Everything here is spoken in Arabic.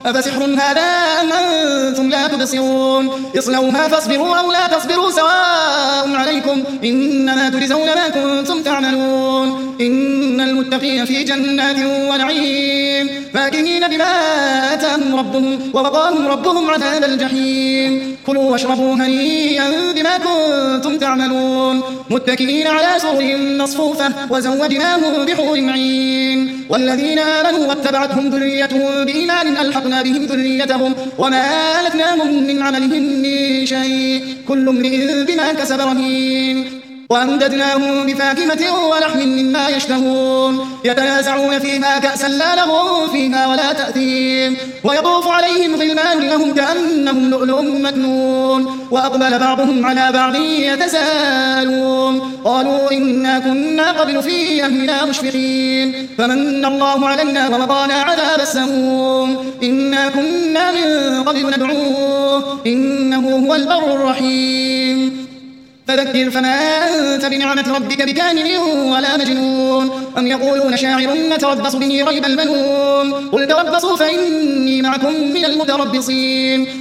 أفسحر هذا أم أنتم لا تبصرون اصلوها فاصبروا أو لا تصبروا سواء عليكم إنما تجزون ما كنتم تعملون إن المتقين في جنات ونعيم فاكهين بما آتاهم ربهم ووقاهم ربهم عذاب الجحيم كلوا واشربوا هنيئا بما كنتم تعملون متكئين على سرر مصفوفة وزوجناهم بحور عين والذين آمنوا واتبعتهم ذريتهم بإيمان ألحقنا بهم ذريتهم وما ألتناهم من عملهم من شيء كل امرئ بما كسب رهين وأمددناهم بفاكهة ولحم مما يشتهون يتنازعون فيها كأسا لا لغو فيها ولا تأثيم ويطوف عليهم غلمان لهم كأنهم لؤلؤ مكنون وأقبل بعضهم على بعض يتساءلون قالوا إنا كنا قبل في أهلنا مشفقين فمن الله علينا ووقانا عذاب السموم إنا كنا من قبل ندعوه إنه هو البر الرحيم فذكر فما أنت بنعمة ربك بكامل ولا مجنون أم يقولون شاعر نتربص به ريب المنون قل تربصوا فإني معكم من المتربصين